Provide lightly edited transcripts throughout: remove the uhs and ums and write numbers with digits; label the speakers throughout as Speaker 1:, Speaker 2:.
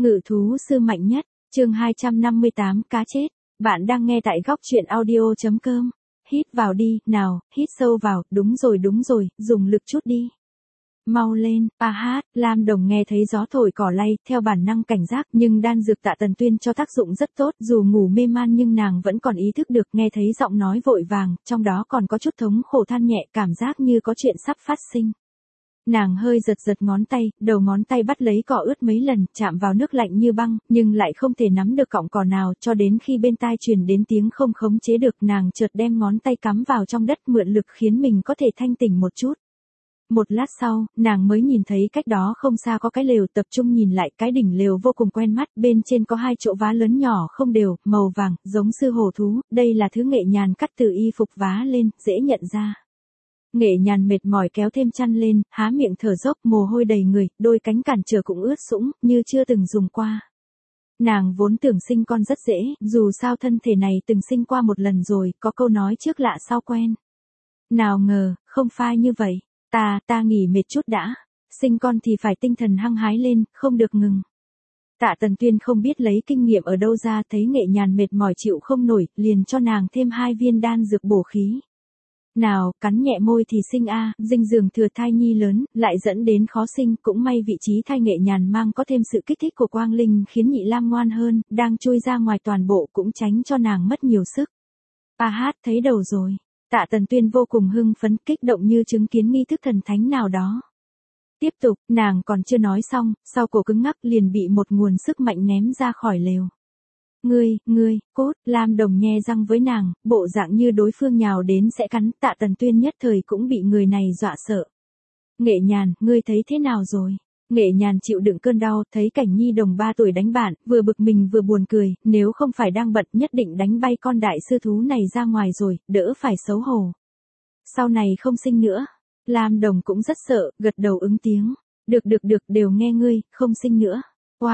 Speaker 1: Ngự thú sư mạnh nhất, chương 258 cá chết. Bạn đang nghe tại góc truyện audio.com. Hít vào đi, nào, hít sâu vào, đúng rồi, dùng lực chút đi. Mau lên, Lam Đồng nghe thấy gió thổi cỏ lay, theo bản năng cảnh giác, nhưng đan dược Tạ Tần Tuyên cho tác dụng rất tốt, dù ngủ mê man nhưng nàng vẫn còn ý thức được, nghe thấy giọng nói vội vàng, trong đó còn có chút thống khổ than nhẹ, cảm giác như có chuyện sắp phát sinh. Nàng hơi giật ngón tay, đầu ngón tay bắt lấy cỏ ướt mấy lần, chạm vào nước lạnh như băng, nhưng lại không thể nắm được cọng cỏ nào, cho đến khi bên tai truyền đến tiếng không khống chế được, nàng chợt đem ngón tay cắm vào trong đất mượn lực khiến mình có thể thanh tỉnh một chút. Một lát sau, nàng mới nhìn thấy cách đó không xa có cái lều, tập trung nhìn lại, cái đỉnh lều vô cùng quen mắt, bên trên có hai chỗ vá lớn nhỏ không đều, màu vàng, giống sư hổ thú, đây là thứ Nghệ Nhàn cắt từ y phục vá lên, dễ nhận ra. Nghệ Nhàn mệt mỏi kéo thêm chăn lên, há miệng thở dốc, mồ hôi đầy người, đôi cánh cản trở cũng ướt sũng, như chưa từng dùng qua. Nàng vốn tưởng sinh con rất dễ, dù sao thân thể này từng sinh qua một lần rồi, có câu nói trước lạ sau quen. Nào ngờ, không phải như vậy. Ta nghỉ mệt chút đã. Sinh con thì phải tinh thần hăng hái lên, không được ngừng. Tạ Tần Tuyên không biết lấy kinh nghiệm ở đâu ra, thấy Nghệ Nhàn mệt mỏi chịu không nổi, liền cho nàng thêm 2 viên đan dược bổ khí. Nào, cắn nhẹ môi thì sinh dinh dưỡng thừa thai nhi lớn, lại dẫn đến khó sinh, cũng may vị trí thai Nghệ Nhàn mang có thêm sự kích thích của quang linh khiến Nhị Lam ngoan hơn, đang chui ra ngoài toàn bộ cũng tránh cho nàng mất nhiều sức. Thấy đầu rồi. Tạ Tần Tuyên vô cùng hưng phấn, kích động như chứng kiến nghi thức thần thánh nào đó. Tiếp tục, nàng còn chưa nói xong, sau cổ cứng ngắc liền bị một nguồn sức mạnh ném ra khỏi lều. Ngươi, cốt, Lam Đồng nhe răng với nàng, bộ dạng như đối phương nhào đến sẽ cắn, Tạ Tần Tuyên nhất thời cũng bị người này dọa sợ. Nghệ Nhàn, ngươi thấy thế nào rồi? Nghệ Nhàn chịu đựng cơn đau, thấy cảnh nhi đồng 3 tuổi đánh bạn, vừa bực mình vừa buồn cười, nếu không phải đang bận nhất định đánh bay con đại sư thú này ra ngoài rồi, đỡ phải xấu hổ. Sau này không sinh nữa. Lam Đồng cũng rất sợ, gật đầu ứng tiếng. Được, đều nghe ngươi, không sinh nữa.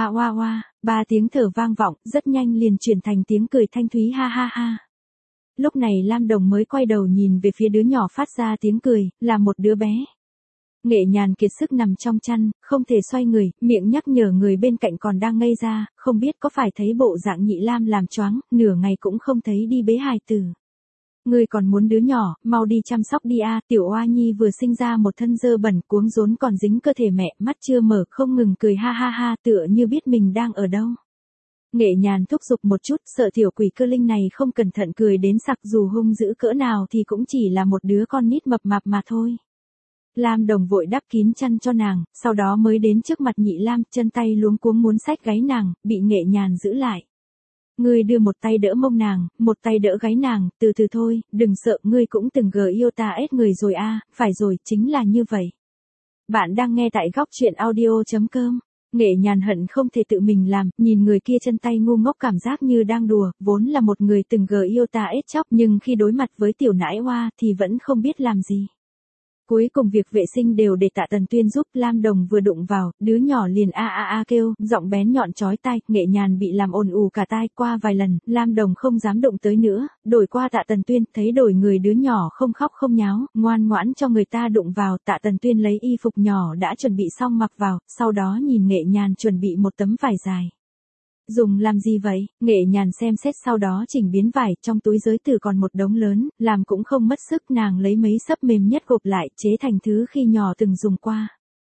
Speaker 1: Oa, 3 tiếng thở vang vọng, rất nhanh liền chuyển thành tiếng cười thanh thúy ha. Lúc này Lam Đồng mới quay đầu nhìn về phía đứa nhỏ phát ra tiếng cười, là một đứa bé. Nghệ Nhàn kiệt sức nằm trong chăn, không thể xoay người, miệng nhắc nhở người bên cạnh còn đang ngây ra, không biết có phải thấy bộ dạng Nhị Lam làm choáng, nửa ngày cũng không thấy đi bế hài tử. Ngươi còn muốn đứa nhỏ, mau đi chăm sóc đi tiểu oa nhi vừa sinh ra một thân dơ bẩn cuống rốn còn dính cơ thể mẹ, mắt chưa mở không ngừng cười ha, tựa như biết mình đang ở đâu. Nghệ Nhàn thúc giục một chút, sợ tiểu quỷ cơ linh này không cẩn thận cười đến sặc, dù hung dữ cỡ nào thì cũng chỉ là một đứa con nít mập mạp mà thôi. Lam Đồng vội đắp kín chăn cho nàng, sau đó mới đến trước mặt Nhị Lam, chân tay luống cuống muốn xách gáy nàng, bị Nghệ Nhàn giữ lại. Ngươi đưa một tay đỡ mông nàng, một tay đỡ gáy nàng, từ từ thôi, đừng sợ, ngươi cũng từng yêu ta ết người rồi phải rồi, chính là như vậy. Bạn đang nghe tại góc truyện audio.com. Nghệ Nhàn hận không thể tự mình làm, nhìn người kia chân tay ngu ngốc cảm giác như đang đùa, vốn là một người từng yêu ta ết chóc nhưng khi đối mặt với tiểu nãi oa thì vẫn không biết làm gì. Cuối cùng việc vệ sinh đều để Tạ Tần Tuyên giúp, Lam Đồng vừa đụng vào, đứa nhỏ liền kêu, giọng bén nhọn chói tai, Nghệ Nhàn bị làm ồn ù cả tai, qua vài lần, Lam Đồng không dám động tới nữa, đổi qua Tạ Tần Tuyên, thấy đổi người đứa nhỏ không khóc không nháo, ngoan ngoãn cho người ta đụng vào, Tạ Tần Tuyên lấy y phục nhỏ đã chuẩn bị xong mặc vào, sau đó nhìn Nghệ Nhàn chuẩn bị một tấm vải dài. Dùng làm gì vậy? Nghệ Nhàn xem xét sau đó chỉnh biến vải, trong túi giới tử còn một đống lớn, làm cũng không mất sức, nàng lấy mấy xấp mềm nhất gộp lại, chế thành thứ khi nhỏ từng dùng qua.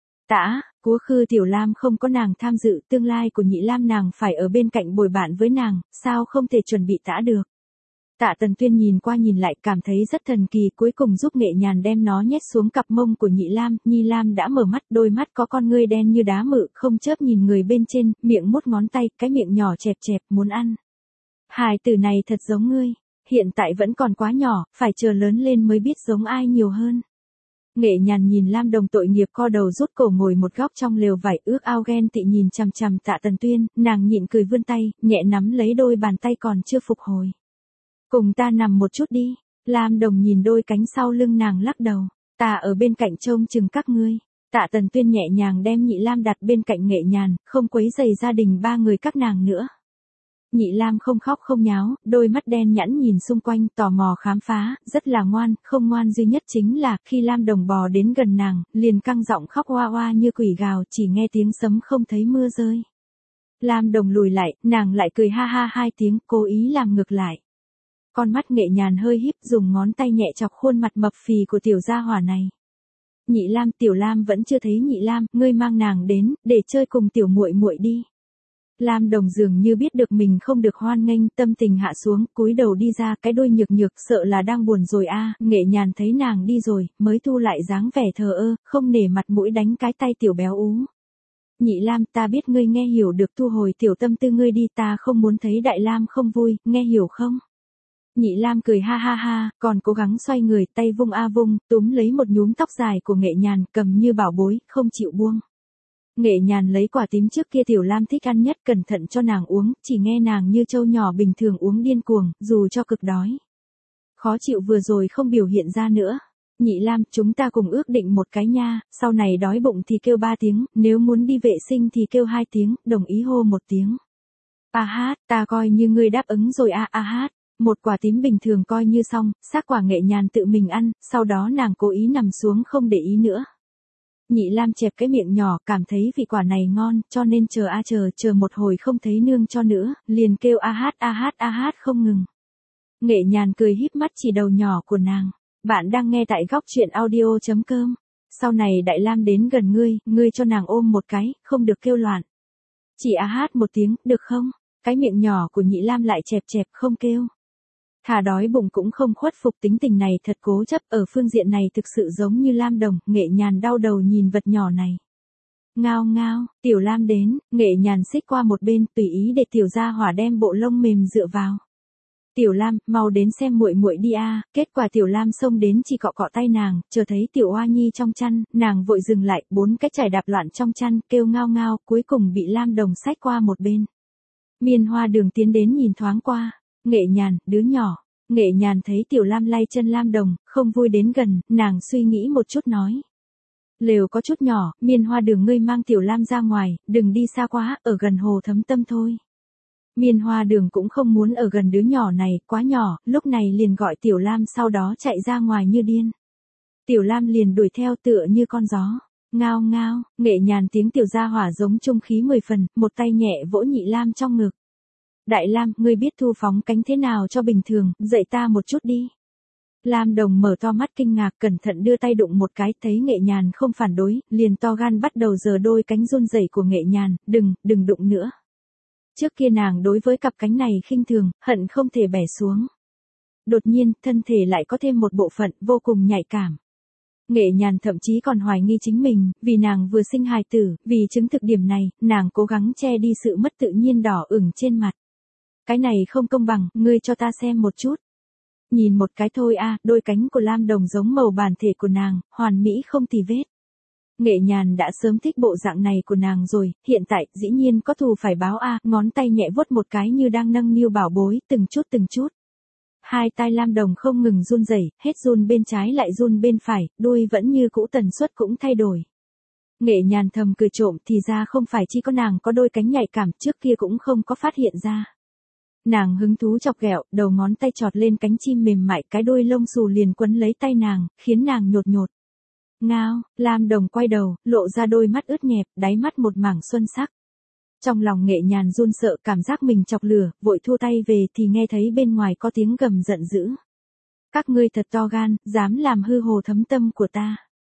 Speaker 1: Cúa khư tiểu Lam không có nàng tham dự, tương lai của Nhị Lam nàng phải ở bên cạnh bồi bạn với nàng, sao không thể chuẩn bị tã được. Tạ Tần Tuyên nhìn qua nhìn lại cảm thấy rất thần kỳ, cuối cùng giúp Nghệ Nhàn đem nó nhét xuống cặp mông của Nhị Lam, Nhi Lam đã mở mắt, đôi mắt có con ngươi đen như đá mự, không chớp nhìn người bên trên, miệng mút ngón tay, cái miệng nhỏ chẹp muốn ăn. Hài tử này thật giống ngươi, hiện tại vẫn còn quá nhỏ, phải chờ lớn lên mới biết giống ai nhiều hơn. Nghệ Nhàn nhìn Lam Đồng tội nghiệp co đầu rút cổ ngồi một góc trong lều vải, ước ao ghen tị nhìn chằm Tạ Tần Tuyên, nàng nhịn cười vươn tay, nhẹ nắm lấy đôi bàn tay còn chưa phục hồi. Cùng ta nằm một chút đi. Lam Đồng nhìn đôi cánh sau lưng nàng lắc đầu. Ta ở bên cạnh trông chừng các ngươi. Tạ Tần Tuyên nhẹ nhàng đem Nhị Lam đặt bên cạnh Nghệ Nhàn, không quấy rầy gia đình 3 người các nàng nữa. Nhị Lam không khóc không nháo, đôi mắt đen nhẵn nhìn xung quanh, tò mò khám phá, rất là ngoan, không ngoan duy nhất chính là khi Lam Đồng bò đến gần nàng, liền căng giọng khóc oa oa như quỷ gào, chỉ nghe tiếng sấm không thấy mưa rơi. Lam Đồng lùi lại, nàng lại cười ha ha hai tiếng, cố ý làm ngược lại. Con mắt Nghệ Nhàn hơi híp, dùng ngón tay nhẹ chọc khuôn mặt mập phì của tiểu gia hỏa này. Nhị Lam, Tiểu Lam vẫn chưa thấy Nhị Lam, ngươi mang nàng đến, để chơi cùng tiểu muội muội đi. Lam Đồng dường như biết được mình không được hoan nghênh, tâm tình hạ xuống, cúi đầu đi ra, cái đôi nhược nhược, sợ là đang buồn rồi a. Nghệ Nhàn thấy nàng đi rồi, mới thu lại dáng vẻ thờ ơ, không nể mặt mũi đánh cái tay tiểu béo ú. Nhị Lam, ta biết ngươi nghe hiểu được, thu hồi tiểu tâm tư ngươi đi, ta không muốn thấy Đại Lam không vui, nghe hiểu không? Nhị Lam cười ha ha ha, còn cố gắng xoay người, tay vung a vung, túm lấy một nhúm tóc dài của Nghệ Nhàn, cầm như bảo bối, không chịu buông. Nghệ Nhàn lấy quả tím trước kia Tiểu Lam thích ăn nhất, cẩn thận cho nàng uống, chỉ nghe nàng như trâu nhỏ bình thường uống điên cuồng, dù cho cực đói. Khó chịu vừa rồi không biểu hiện ra nữa. Nhị Lam, chúng ta cùng ước định một cái nha, sau này đói bụng thì kêu 3 tiếng, nếu muốn đi vệ sinh thì kêu 2 tiếng, đồng ý hô 1 tiếng. A hát, ta coi như ngươi đáp ứng rồi a hát. Một quả tím bình thường coi như xong, xác quả Nghệ Nhàn tự mình ăn, sau đó nàng cố ý nằm xuống không để ý nữa. Nhị Lam chẹp cái miệng nhỏ, cảm thấy vị quả này ngon, cho nên chờ một hồi không thấy nương cho nữa, liền kêu a hát không ngừng. Nghệ Nhàn cười híp mắt chỉ đầu nhỏ của nàng. Bạn đang nghe tại góc truyện audio.com. Sau này Đại Lam đến gần ngươi cho nàng ôm một cái, không được kêu loạn. Chỉ a hát một tiếng, được không? Cái miệng nhỏ của Nhị Lam lại chẹp không kêu. Thà đói bụng cũng không khuất phục, tính tình này thật cố chấp, ở phương diện này thực sự giống như Lam Đồng. Nghệ Nhàn đau đầu nhìn vật nhỏ này. Ngao ngao, Tiểu Lam đến, Nghệ Nhàn xích qua một bên, tùy ý để tiểu gia hỏa đem bộ lông mềm dựa vào. Tiểu Lam, mau đến xem muội muội đi a. Kết quả Tiểu Lam xông đến chỉ cọ cọ tay nàng, chờ thấy Tiểu Oa Nhi trong chăn, nàng vội dừng lại, 4 cái chải đạp loạn trong chăn, kêu ngao ngao, cuối cùng bị Lam Đồng xách qua một bên. Miên Hoa Đường tiến đến nhìn thoáng qua. Nghệ Nhàn, đứa nhỏ. Nghệ Nhàn thấy Tiểu Lam lay chân Lam Đồng, không vui đến gần, nàng suy nghĩ một chút nói. Lều có chút nhỏ, Miên Hoa Đường ngươi mang Tiểu Lam ra ngoài, đừng đi xa quá, ở gần hồ Thấm Tâm thôi. Miên Hoa Đường cũng không muốn ở gần đứa nhỏ này, quá nhỏ, lúc này liền gọi Tiểu Lam, sau đó chạy ra ngoài như điên. Tiểu Lam liền đuổi theo tựa như con gió. Ngao ngao, Nghệ Nhàn tiếng tiểu gia hỏa giống trung khí 10 phần, một tay nhẹ vỗ Nhị Lam trong ngực. Đại Lam, ngươi biết thu phóng cánh thế nào cho bình thường, dạy ta một chút đi. Lam Đồng mở to mắt kinh ngạc, cẩn thận đưa tay đụng một cái, thấy Nghệ Nhàn không phản đối, liền to gan bắt đầu giở đôi cánh run rẩy của Nghệ Nhàn, đừng đụng nữa. Trước kia nàng đối với cặp cánh này khinh thường, hận không thể bẻ xuống. Đột nhiên, thân thể lại có thêm một bộ phận vô cùng nhạy cảm. Nghệ Nhàn thậm chí còn hoài nghi chính mình, vì nàng vừa sinh hài tử, vì chứng thực điểm này, nàng cố gắng che đi sự mất tự nhiên đỏ ửng trên mặt. Cái này không công bằng, ngươi cho ta xem một chút. Nhìn một cái thôi a, đôi cánh của Lam Đồng giống màu bản thể của nàng, hoàn mỹ không tì vết. Nghệ Nhàn đã sớm thích bộ dạng này của nàng rồi, hiện tại, dĩ nhiên có thù phải báo a, ngón tay nhẹ vuốt một cái như đang nâng niu bảo bối, từng chút. Hai tai Lam Đồng không ngừng run rẩy, hết run bên trái lại run bên phải, đuôi vẫn như cũ, tần suất cũng thay đổi. Nghệ Nhàn thầm cười trộm, thì ra không phải chỉ có nàng có đôi cánh nhạy cảm, trước kia cũng không có phát hiện ra. Nàng hứng thú chọc ghẹo, đầu ngón tay chọt lên cánh chim mềm mại, cái đuôi lông xù liền quấn lấy tay nàng, khiến nàng nhột nhột. Ngao, Lam Đồng quay đầu, lộ ra đôi mắt ướt nhẹp, đáy mắt một mảng xuân sắc. Trong lòng Nghệ Nhàn run sợ, cảm giác mình chọc lửa, vội thua tay về thì nghe thấy bên ngoài có tiếng gầm giận dữ. Các ngươi thật to gan, dám làm hư hồ Thấm Tâm của ta.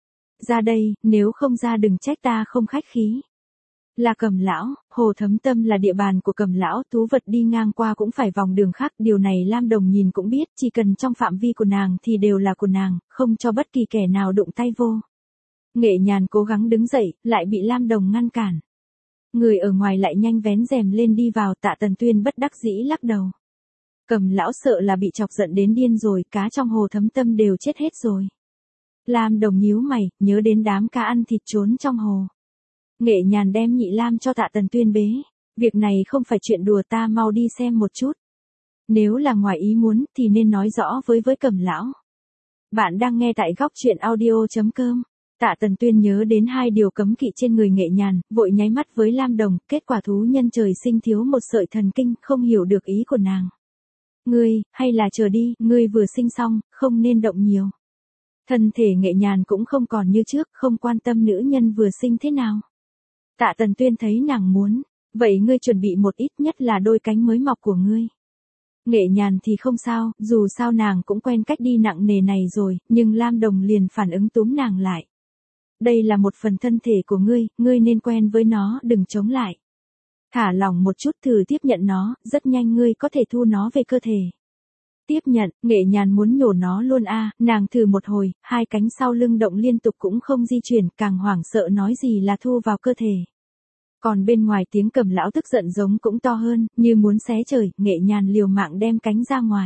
Speaker 1: Ra đây, nếu không ra đừng trách ta không khách khí. Là Cầm lão, hồ Thấm Tâm là địa bàn của Cầm lão, thú vật đi ngang qua cũng phải vòng đường khác, điều này Lam Đồng nhìn cũng biết, chỉ cần trong phạm vi của nàng thì đều là của nàng, không cho bất kỳ kẻ nào đụng tay vô. Nghệ Nhàn cố gắng đứng dậy, lại bị Lam Đồng ngăn cản. Người ở ngoài lại nhanh vén rèm lên đi vào, Tạ Tần Tuyên bất đắc dĩ lắc đầu. Cầm lão sợ là bị chọc giận đến điên rồi, cá trong hồ Thấm Tâm đều chết hết rồi. Lam Đồng nhíu mày, nhớ đến đám cá ăn thịt trốn trong hồ. Nghệ Nhàn đem Nhị Lam cho Tạ Tần Tuyên bế. Việc này không phải chuyện đùa, ta mau đi xem một chút. Nếu là ngoài ý muốn thì nên nói rõ với Cầm lão. Bạn đang nghe tại góc truyện audio.com. Tạ Tần Tuyên nhớ đến 2 điều cấm kỵ trên người Nghệ Nhàn, vội nháy mắt với Lam Đồng, kết quả thú nhân trời sinh thiếu một sợi thần kinh, không hiểu được ý của nàng. Ngươi, hay là chờ đi, ngươi vừa sinh xong, không nên động nhiều. Thân thể Nghệ Nhàn cũng không còn như trước, không quan tâm nữ nhân vừa sinh thế nào. Tạ Tần Tuyên thấy nàng muốn Vậy ngươi chuẩn bị một ít, nhất là đôi cánh mới mọc của ngươi. Nghệ Nhàn thì không sao, dù sao nàng cũng quen cách đi nặng nề này rồi, nhưng Lam Đồng liền phản ứng túm nàng lại. Đây là một phần thân thể của ngươi nên quen với nó, đừng chống lại. Thả lỏng một chút, thử tiếp nhận nó, rất nhanh ngươi có thể thu nó về cơ thể. Tiếp nhận, Nghệ Nhàn muốn nhổ nó luôn nàng thử một hồi, hai cánh sau lưng động liên tục cũng không di chuyển, càng hoảng sợ nói gì là thu vào cơ thể. Còn bên ngoài tiếng Cầm lão tức giận giống cũng to hơn, như muốn xé trời, Nghệ Nhàn liều mạng đem cánh ra ngoài.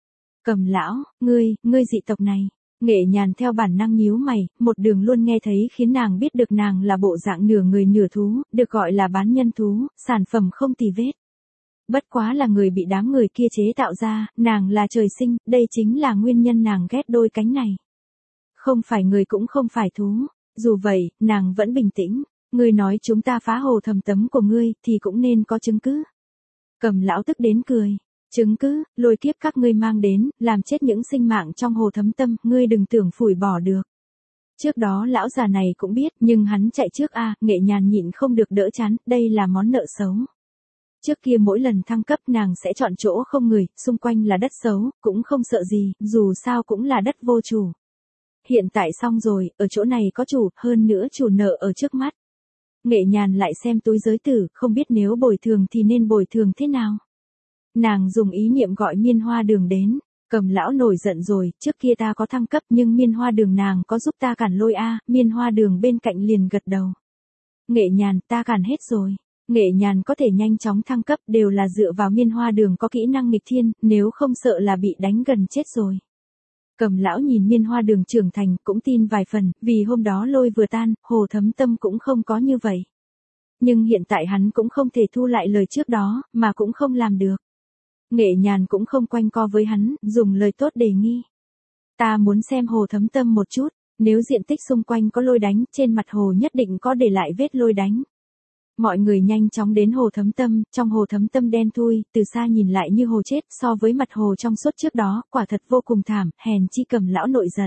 Speaker 1: Cầm lão, ngươi dị tộc này. Nghệ Nhàn theo bản năng nhíu mày, một đường luôn nghe thấy khiến nàng biết được nàng là bộ dạng nửa người nửa thú, được gọi là bán nhân thú, sản phẩm không tì vết. Bất quá là người bị đám người kia chế tạo ra, nàng là trời sinh, đây chính là nguyên nhân nàng ghét đôi cánh này. Không phải người cũng không phải thú, dù vậy, nàng vẫn bình tĩnh. Ngươi nói chúng ta phá hồ thầm tấm của ngươi, thì cũng nên có chứng cứ. Cầm lão tức đến cười. Chứng cứ, lôi kiếp các ngươi mang đến, làm chết những sinh mạng trong hồ thấm tâm, ngươi đừng tưởng phủi bỏ được. Trước đó lão già này cũng biết, nhưng hắn chạy trước Nghệ Nhàn nhịn không được đỡ chán, đây là món nợ xấu. Trước kia mỗi lần thăng cấp nàng sẽ chọn chỗ không người, xung quanh là đất xấu, cũng không sợ gì, dù sao cũng là đất vô chủ. Hiện tại xong rồi, ở chỗ này có chủ, hơn nữa chủ nợ ở trước mắt. Nghệ Nhàn lại xem túi giới tử, không biết nếu bồi thường thì nên bồi thường thế nào. Nàng dùng ý niệm gọi Miên Hoa Đường đến. Cầm lão nổi giận rồi, trước kia ta có thăng cấp nhưng Miên Hoa Đường nàng có giúp ta cản lôi Miên Hoa Đường bên cạnh liền gật đầu. Nghệ Nhàn, ta cản hết rồi. Nghệ Nhàn có thể nhanh chóng thăng cấp đều là dựa vào Miên Hoa Đường có kỹ năng nghịch thiên, nếu không sợ là bị đánh gần chết rồi. Cầm lão nhìn Miên Hoa Đường trưởng thành cũng tin vài phần, vì hôm đó lôi vừa tan, hồ thấm tâm cũng không có như vậy. Nhưng hiện tại hắn cũng không thể thu lại lời trước đó, mà cũng không làm được. Nghệ Nhàn cũng không quanh co với hắn, dùng lời tốt đề nghị. Ta muốn xem hồ thấm tâm một chút, nếu diện tích xung quanh có lôi đánh, trên mặt hồ nhất định có để lại vết lôi đánh. Mọi người nhanh chóng đến hồ thấm tâm, trong hồ thấm tâm đen thui, từ xa nhìn lại như hồ chết, so với mặt hồ trong suốt trước đó, quả thật vô cùng thảm, hèn chi Cầm lão nội giận.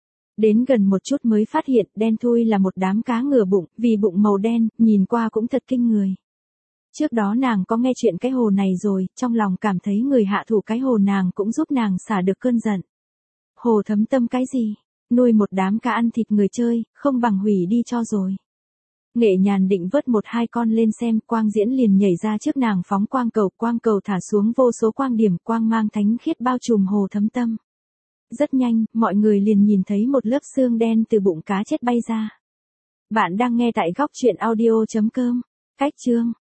Speaker 1: Đến gần một chút mới phát hiện, đen thui là một đám cá ngửa bụng, vì bụng màu đen, nhìn qua cũng thật kinh người. Trước đó nàng có nghe chuyện cái hồ này rồi, trong lòng cảm thấy người hạ thủ cái hồ nàng cũng giúp nàng xả được cơn giận. Hồ thấm tâm cái gì? Nuôi một đám cá ăn thịt người chơi, không bằng hủy đi cho rồi. Nghệ Nhàn định vớt một hai con lên xem, quang diễn liền nhảy ra trước nàng phóng quang cầu thả xuống vô số quang điểm, quang mang thánh khiết bao trùm hồ thấm tâm. Rất nhanh, mọi người liền nhìn thấy một lớp xương đen từ bụng cá chết bay ra. Bạn đang nghe tại góc truyện audio.com. Cách chương